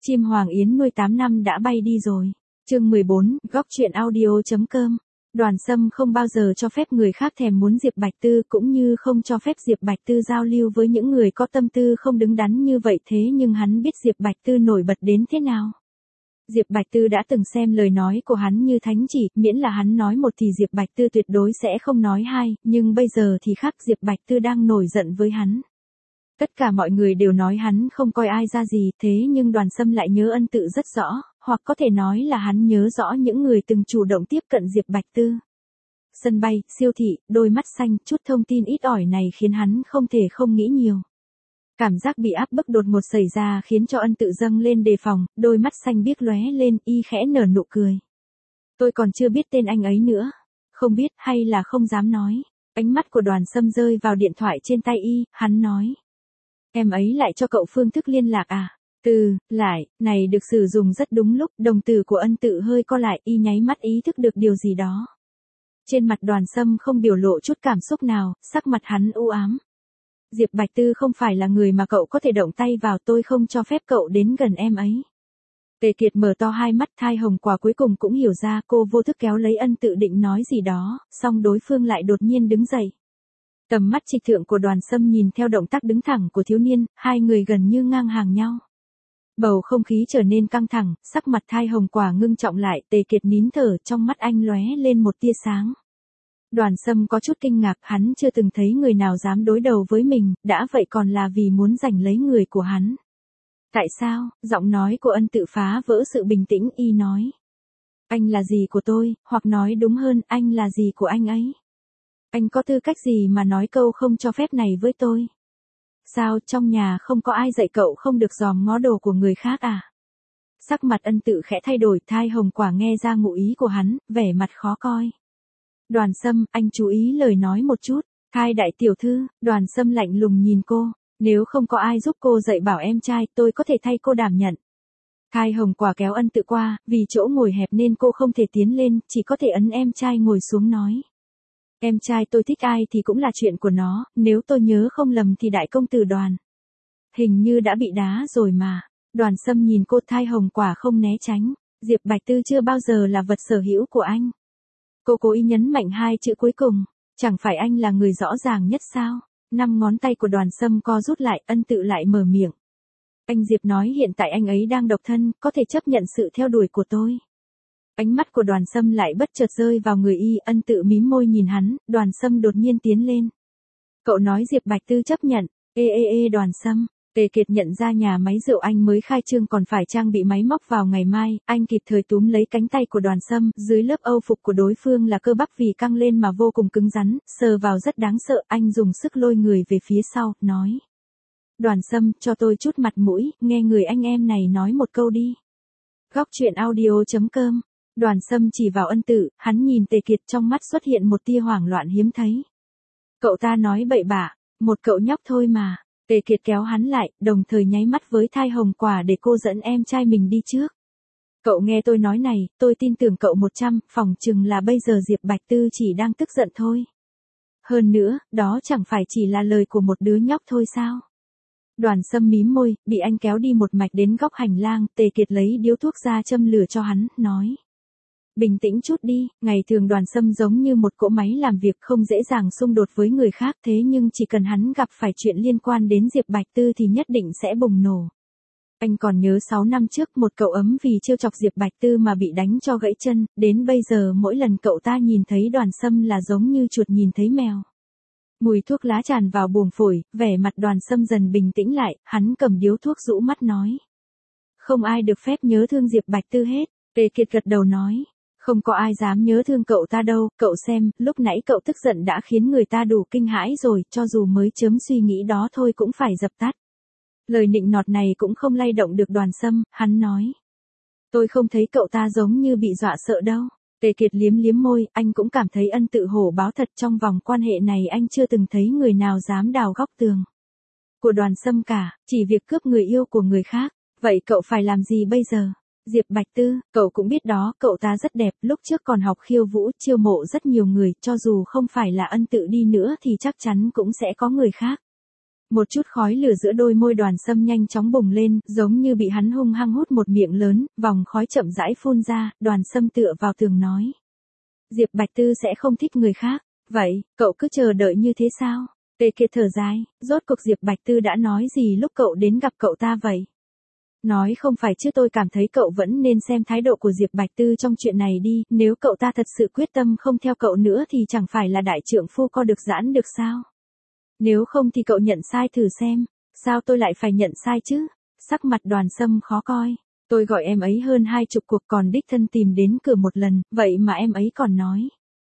Chim Hoàng Yến nuôi 8 năm đã bay đi rồi. Chương 14, góc chuyện audio.com. Đoàn Sâm không bao giờ cho phép người khác thèm muốn Diệp Bạch Tư, cũng như không cho phép Diệp Bạch Tư giao lưu với những người có tâm tư không đứng đắn như vậy. Thế nhưng hắn biết Diệp Bạch Tư nổi bật đến thế nào. Diệp Bạch Tư đã từng xem lời nói của hắn như thánh chỉ, miễn là hắn nói một thì Diệp Bạch Tư tuyệt đối sẽ không nói hai, nhưng bây giờ thì khác, Diệp Bạch Tư đang nổi giận với hắn. Tất cả mọi người đều nói hắn không coi ai ra gì, thế nhưng Đoàn Sâm lại nhớ ân tự rất rõ, hoặc có thể nói là hắn nhớ rõ những người từng chủ động tiếp cận Diệp Bạch Tư. Sân bay, siêu thị, đôi mắt xanh, chút thông tin ít ỏi này khiến hắn không thể không nghĩ nhiều. Cảm giác bị áp bức đột ngột xảy ra khiến cho ân tự dâng lên đề phòng, đôi mắt xanh biếc lóe lên, y khẽ nở nụ cười. Tôi còn chưa biết tên anh ấy nữa. Không biết hay là không dám nói. Ánh mắt của Đoàn Sâm rơi vào điện thoại trên tay y, hắn nói. Em ấy lại cho cậu phương thức liên lạc à? Lại, này được sử dụng rất đúng lúc, đồng tử của ân tự hơi co lại, y nháy mắt ý thức được điều gì đó. Trên mặt Đoàn Sâm không biểu lộ chút cảm xúc nào, sắc mặt hắn u ám. Diệp Bạch Tư không phải là người mà cậu có thể động tay vào, tôi không cho phép cậu đến gần em ấy. Tề Kiệt mở to hai mắt, thai hồng quả cuối cùng cũng hiểu ra, cô vô thức kéo lấy ân tự định nói gì đó, song đối phương lại đột nhiên đứng dậy. Tầm mắt trịch thượng của Đoàn Sâm nhìn theo động tác đứng thẳng của thiếu niên, hai người gần như ngang hàng nhau. Bầu không khí trở nên căng thẳng, sắc mặt thai hồng quả ngưng trọng lại, Tề Kiệt nín thở, trong mắt anh lóe lên một tia sáng. Đoàn Sâm có chút kinh ngạc, hắn chưa từng thấy người nào dám đối đầu với mình, đã vậy còn là vì muốn giành lấy người của hắn. Tại sao? Giọng nói của ân tự phá vỡ sự bình tĩnh, y nói. Anh là gì của tôi, hoặc nói đúng hơn, anh là gì của anh ấy? Anh có tư cách gì mà nói câu không cho phép này với tôi? Sao, trong nhà không có ai dạy cậu không được dòm ngó đồ của người khác à? Sắc mặt ân tự khẽ thay đổi, thai hồng quả nghe ra ngụ ý của hắn, vẻ mặt khó coi. Đoàn Sâm, anh chú ý lời nói một chút. Thai đại tiểu thư, Đoàn Sâm lạnh lùng nhìn cô. Nếu không có ai giúp cô dạy bảo em trai, tôi có thể thay cô đảm nhận. Thai hồng quả kéo ân tự qua, vì chỗ ngồi hẹp nên cô không thể tiến lên, chỉ có thể ấn em trai ngồi xuống nói. Em trai tôi thích ai thì cũng là chuyện của nó, nếu tôi nhớ không lầm thì đại công tử Đoàn. Hình như đã bị đá rồi mà. Đoàn Sâm nhìn cô, thai hồng quả không né tránh. Diệp Bạch Tư chưa bao giờ là vật sở hữu của anh. Cô cố ý nhấn mạnh hai chữ cuối cùng. Chẳng phải anh là người rõ ràng nhất sao? 5 ngón tay của Đoàn Sâm co rút lại, ân tự lại mở miệng. Anh Diệp nói hiện tại anh ấy đang độc thân, có thể chấp nhận sự theo đuổi của tôi. Ánh mắt của Đoàn Sâm lại bất chợt rơi vào người y, ân tự mím môi nhìn hắn, Đoàn Sâm đột nhiên tiến lên. Cậu nói Diệp Bạch Tư chấp nhận, Đoàn Sâm. Tề Kiệt nhận ra nhà máy rượu anh mới khai trương còn phải trang bị máy móc vào ngày mai, anh kịp thời túm lấy cánh tay của Đoàn Sâm, dưới lớp âu phục của đối phương là cơ bắp vì căng lên mà vô cùng cứng rắn, sờ vào rất đáng sợ, anh dùng sức lôi người về phía sau, nói. Đoàn Sâm, cho tôi chút mặt mũi, nghe người anh em này nói một câu đi. Góc chuyện audio.com. Đoàn Sâm chỉ vào ân tự, hắn nhìn Tề Kiệt, trong mắt xuất hiện một tia hoảng loạn hiếm thấy. Cậu ta nói bậy bạ, một cậu nhóc thôi mà. Tề Kiệt kéo hắn lại, đồng thời nháy mắt với thai hồng quả để cô dẫn em trai mình đi trước. Cậu nghe tôi nói này, tôi tin tưởng cậu 100, phỏng chừng là bây giờ Diệp Bạch Tư chỉ đang tức giận thôi. Hơn nữa, đó chẳng phải chỉ là lời của một đứa nhóc thôi sao? Đoàn Sâm mím môi, bị anh kéo đi một mạch đến góc hành lang, Tề Kiệt lấy điếu thuốc ra châm lửa cho hắn, nói. Bình tĩnh chút đi, ngày thường Đoàn Sâm giống như một cỗ máy làm việc không dễ dàng xung đột với người khác, thế nhưng chỉ cần hắn gặp phải chuyện liên quan đến Diệp Bạch Tư thì nhất định sẽ bùng nổ. Anh còn nhớ 6 năm trước một cậu ấm vì trêu chọc Diệp Bạch Tư mà bị đánh cho gãy chân, đến bây giờ mỗi lần cậu ta nhìn thấy Đoàn Sâm là giống như chuột nhìn thấy mèo. Mùi thuốc lá tràn vào buồng phổi, vẻ mặt Đoàn Sâm dần bình tĩnh lại, hắn cầm điếu thuốc rũ mắt nói. Không ai được phép nhớ thương Diệp Bạch Tư hết, Tề Kiệt gật đầu nói. Không có ai dám nhớ thương cậu ta đâu, cậu xem, lúc nãy cậu tức giận đã khiến người ta đủ kinh hãi rồi, cho dù mới chớm suy nghĩ đó thôi cũng phải dập tắt. Lời nịnh nọt này cũng không lay động được Đoàn Sâm, hắn nói. Tôi không thấy cậu ta giống như bị dọa sợ đâu. Tề Kiệt liếm liếm môi, anh cũng cảm thấy ân tự hổ báo thật, trong vòng quan hệ này anh chưa từng thấy người nào dám đào góc tường của Đoàn Sâm cả, chỉ việc cướp người yêu của người khác. Vậy cậu phải làm gì bây giờ? Diệp Bạch Tư, cậu cũng biết đó, cậu ta rất đẹp, lúc trước còn học khiêu vũ, chiêu mộ rất nhiều người, cho dù không phải là ân tự đi nữa thì chắc chắn cũng sẽ có người khác. Một chút khói lửa giữa đôi môi Đoàn Sâm nhanh chóng bùng lên, giống như bị hắn hung hăng hút một miệng lớn, vòng khói chậm rãi phun ra, Đoàn Sâm tựa vào tường nói. Diệp Bạch Tư sẽ không thích người khác, vậy, cậu cứ chờ đợi như thế sao? Tề Kiệt thở dài, rốt cuộc Diệp Bạch Tư đã nói gì lúc cậu đến gặp cậu ta vậy? Nói không phải chứ, tôi cảm thấy cậu vẫn nên xem thái độ của Diệp Bạch Tư trong chuyện này đi, nếu cậu ta thật sự quyết tâm không theo cậu nữa thì chẳng phải là đại trượng phu co được giãn được sao? Nếu không thì cậu nhận sai thử xem, sao tôi lại phải nhận sai chứ? Sắc mặt Đoàn Sâm khó coi, tôi gọi em ấy hơn 20 cuộc còn đích thân tìm đến cửa một lần, vậy mà em ấy còn nói.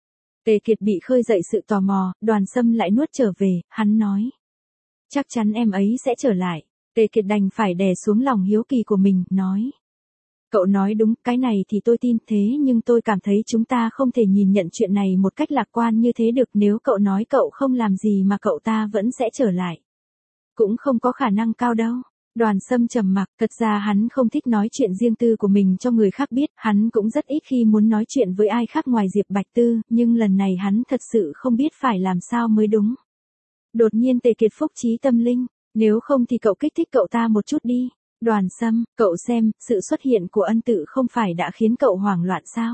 Tề Kiệt bị khơi dậy sự tò mò, Đoàn Sâm lại nuốt trở về, hắn nói. Chắc chắn em ấy sẽ trở lại. Tề Kiệt đành phải đè xuống lòng hiếu kỳ của mình, nói. Cậu nói đúng, cái này thì tôi tin, thế nhưng tôi cảm thấy chúng ta không thể nhìn nhận chuyện này một cách lạc quan như thế được, nếu cậu nói cậu không làm gì mà cậu ta vẫn sẽ trở lại. Cũng không có khả năng cao đâu. Đoàn Sâm trầm mặc, thật ra hắn không thích nói chuyện riêng tư của mình cho người khác biết, hắn cũng rất ít khi muốn nói chuyện với ai khác ngoài Diệp Bạch Tư, nhưng lần này hắn thật sự không biết phải làm sao mới đúng. Đột nhiên Tề Kiệt phúc trí tâm linh, nếu không thì cậu kích thích cậu ta một chút đi. Đoàn Sâm, cậu xem, sự xuất hiện của Ân Tự không phải đã khiến cậu hoảng loạn sao?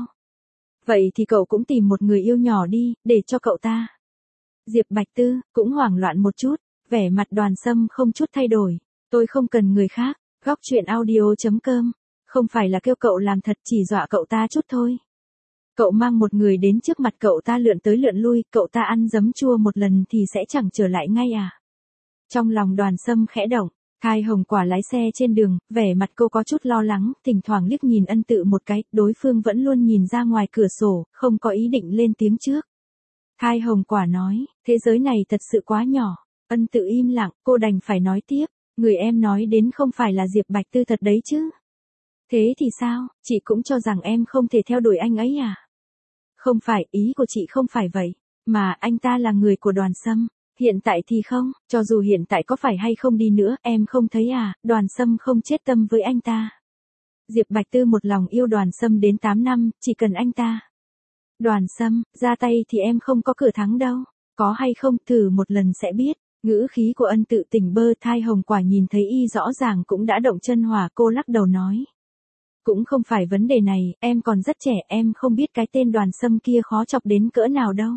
Vậy thì cậu cũng tìm một người yêu nhỏ đi, để cho cậu ta. Diệp Bạch Tư, cũng hoảng loạn một chút, vẻ mặt Đoàn Sâm không chút thay đổi. Tôi không cần người khác, góc chuyện audio.com, không phải là kêu cậu làm thật, chỉ dọa cậu ta chút thôi. Cậu mang một người đến trước mặt cậu ta lượn tới lượn lui, cậu ta ăn giấm chua một lần thì sẽ chẳng trở lại ngay à? Trong lòng Đoàn Sâm khẽ động, Thai Hồng Quả lái xe trên đường, vẻ mặt cô có chút lo lắng, thỉnh thoảng liếc nhìn Ân Tự một cái, đối phương vẫn luôn nhìn ra ngoài cửa sổ, không có ý định lên tiếng trước. Thai Hồng Quả nói, thế giới này thật sự quá nhỏ. Ân Tự im lặng, cô đành phải nói tiếp, người em nói đến không phải là Diệp Bạch Tư thật đấy chứ? Thế thì sao, chị cũng cho rằng em không thể theo đuổi anh ấy à? Không phải, ý của chị không phải vậy, mà anh ta là người của Đoàn Sâm. Hiện tại thì không, cho dù hiện tại có phải hay không đi nữa, em không thấy à, Đoàn Sâm không chết tâm với anh ta. Diệp Bạch Tư một lòng yêu Đoàn Sâm đến 8 năm, chỉ cần anh ta. Đoàn Sâm, ra tay thì em không có cửa thắng đâu, có hay không, thử một lần sẽ biết. Ngữ khí của Ân Tự tỉnh bơ. Thai Hồng Quả nhìn thấy y rõ ràng cũng đã động chân hỏa, cô lắc đầu nói. Cũng không phải vấn đề này, em còn rất trẻ, em không biết cái tên Đoàn Sâm kia khó chọc đến cỡ nào đâu.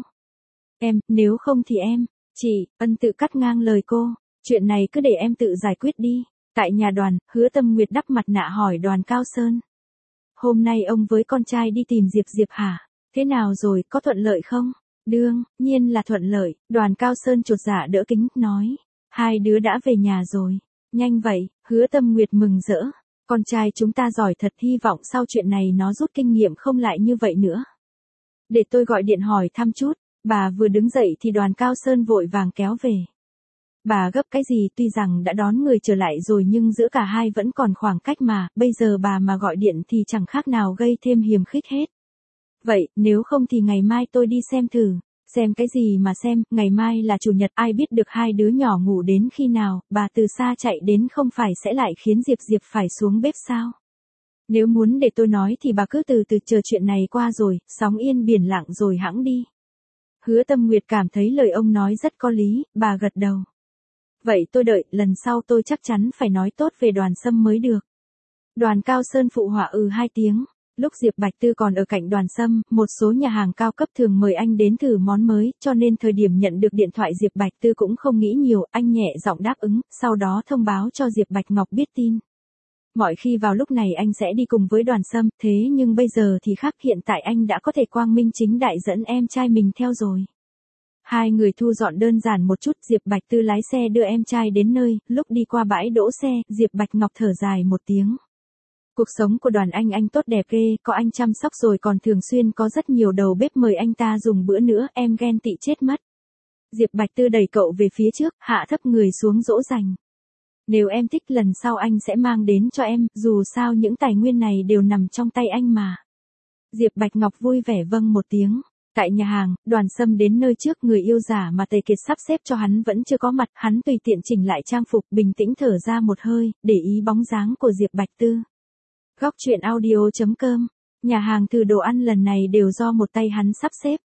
Em, nếu không thì em. Chị, Ân Tự cắt ngang lời cô, chuyện này cứ để em tự giải quyết đi. Tại nhà Đoàn, Hứa Tâm Nguyệt đắp mặt nạ hỏi Đoàn Cao Sơn. Hôm nay ông với con trai đi tìm Diệp hả? Thế nào rồi, có thuận lợi không? Đương nhiên là thuận lợi, Đoàn Cao Sơn chột dạ đỡ kính, nói. Hai đứa đã về nhà rồi. Nhanh vậy, Hứa Tâm Nguyệt mừng rỡ. Con trai chúng ta giỏi thật, hy vọng sau chuyện này nó rút kinh nghiệm không lại như vậy nữa. Để tôi gọi điện hỏi thăm chút. Bà vừa đứng dậy thì Đoàn Cao Sơn vội vàng kéo về. Bà gấp cái gì, tuy rằng đã đón người trở lại rồi nhưng giữa cả hai vẫn còn khoảng cách mà, bây giờ bà mà gọi điện thì chẳng khác nào gây thêm hiềm khích hết. Vậy, nếu không thì ngày mai tôi đi xem thử. Xem cái gì mà xem, ngày mai là chủ nhật, ai biết được hai đứa nhỏ ngủ đến khi nào, bà từ xa chạy đến không phải sẽ lại khiến Diệp phải xuống bếp sao? Nếu muốn để tôi nói thì bà cứ từ từ chờ chuyện này qua rồi, sóng yên biển lặng rồi hẵng đi. Hứa Tâm Nguyệt cảm thấy lời ông nói rất có lý, bà gật đầu. Vậy tôi đợi, lần sau tôi chắc chắn phải nói tốt về Đoàn Sâm mới được. Đoàn Cao Sơn phụ họa hai tiếng. Lúc Diệp Bạch Tư còn ở cạnh Đoàn Sâm, một số nhà hàng cao cấp thường mời anh đến thử món mới, cho nên thời điểm nhận được điện thoại Diệp Bạch Tư cũng không nghĩ nhiều, anh nhẹ giọng đáp ứng, sau đó thông báo cho Diệp Bạch Ngọc biết tin. Mọi khi vào lúc này anh sẽ đi cùng với Đoàn Sâm, thế nhưng bây giờ thì khác, hiện tại anh đã có thể quang minh chính đại dẫn em trai mình theo rồi. Hai người thu dọn đơn giản một chút, Diệp Bạch Tư lái xe đưa em trai đến nơi, lúc đi qua bãi đỗ xe, Diệp Bạch Ngọc thở dài một tiếng. Cuộc sống của Đoàn anh tốt đẹp ghê, có anh chăm sóc rồi còn thường xuyên có rất nhiều đầu bếp mời anh ta dùng bữa nữa, em ghen tị chết mất. Diệp Bạch Tư đẩy cậu về phía trước, hạ thấp người xuống dỗ dành. Nếu em thích lần sau anh sẽ mang đến cho em, dù sao những tài nguyên này đều nằm trong tay anh mà. Diệp Bạch Ngọc vui vẻ vâng một tiếng. Tại nhà hàng, Đoàn Sâm đến nơi trước, người yêu giả mà Tề Kiệt sắp xếp cho hắn vẫn chưa có mặt, hắn tùy tiện chỉnh lại trang phục, bình tĩnh thở ra một hơi, để ý bóng dáng của Diệp Bạch Tư. Góc chuyện audio.com, nhà hàng thử đồ ăn lần này đều do một tay hắn sắp xếp.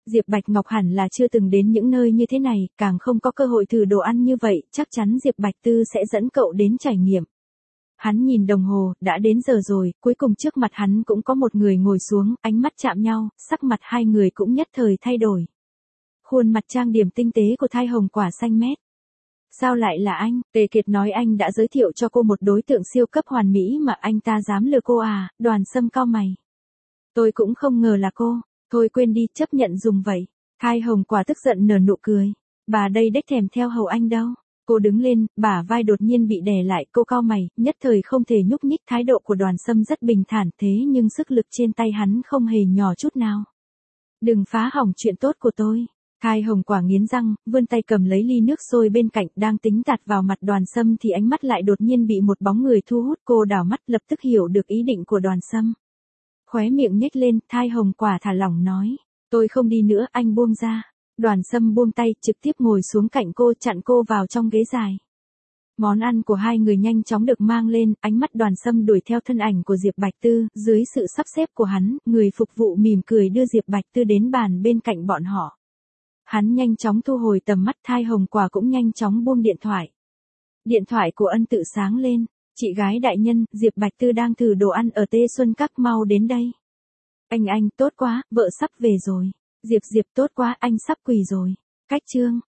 Diệp Bạch Ngọc hẳn là chưa từng đến những nơi như thế này, càng không có cơ hội thử đồ ăn như vậy, chắc chắn Diệp Bạch Tư sẽ dẫn cậu đến trải nghiệm. Hắn nhìn đồng hồ, đã đến giờ rồi, cuối cùng trước mặt hắn cũng có một người ngồi xuống, ánh mắt chạm nhau, sắc mặt hai người cũng nhất thời thay đổi. Khuôn mặt trang điểm tinh tế của Thai Hồng Quả xanh mét. Sao lại là anh? Tề Kiệt nói anh đã giới thiệu cho cô một đối tượng siêu cấp hoàn mỹ mà anh ta dám lừa cô à, Đoàn Sâm cau mày. Tôi cũng không ngờ là cô, thôi quên đi, chấp nhận dùng vậy. Thai Hồng Quả tức giận nở nụ cười. Bà đây đếch thèm theo hầu anh đâu. Cô đứng lên, bả vai đột nhiên bị đè lại, cô cau mày, nhất thời không thể nhúc nhích. Thái độ của Đoàn Sâm rất bình thản thế nhưng sức lực trên tay hắn không hề nhỏ chút nào. Đừng phá hỏng chuyện tốt của tôi. Thai Hồng Quả nghiến răng, vươn tay cầm lấy ly nước sôi bên cạnh, đang tính tạt vào mặt Đoàn Sâm thì ánh mắt lại đột nhiên bị một bóng người thu hút. Cô đảo mắt lập tức hiểu được ý định của Đoàn Sâm. Khóe miệng nhếch lên, Thai Hồng Quả thả lỏng nói, tôi không đi nữa, anh buông ra. Đoàn Sâm buông tay, trực tiếp ngồi xuống cạnh cô, chặn cô vào trong ghế dài. Món ăn của hai người nhanh chóng được mang lên, ánh mắt Đoàn Sâm đuổi theo thân ảnh của Diệp Bạch Tư, dưới sự sắp xếp của hắn, người phục vụ mỉm cười đưa Diệp Bạch Tư đến bàn bên cạnh bọn họ. Hắn nhanh chóng thu hồi tầm mắt, Thai Hồng Quả cũng nhanh chóng buông điện thoại. Điện thoại của Ân Tự sáng lên, chị gái đại nhân, Diệp Bạch Tư đang thử đồ ăn ở Tê Xuân Các, mau đến đây. Anh tốt quá, vợ sắp về rồi. Diệp tốt quá, anh sắp quỳ rồi. Cách chương.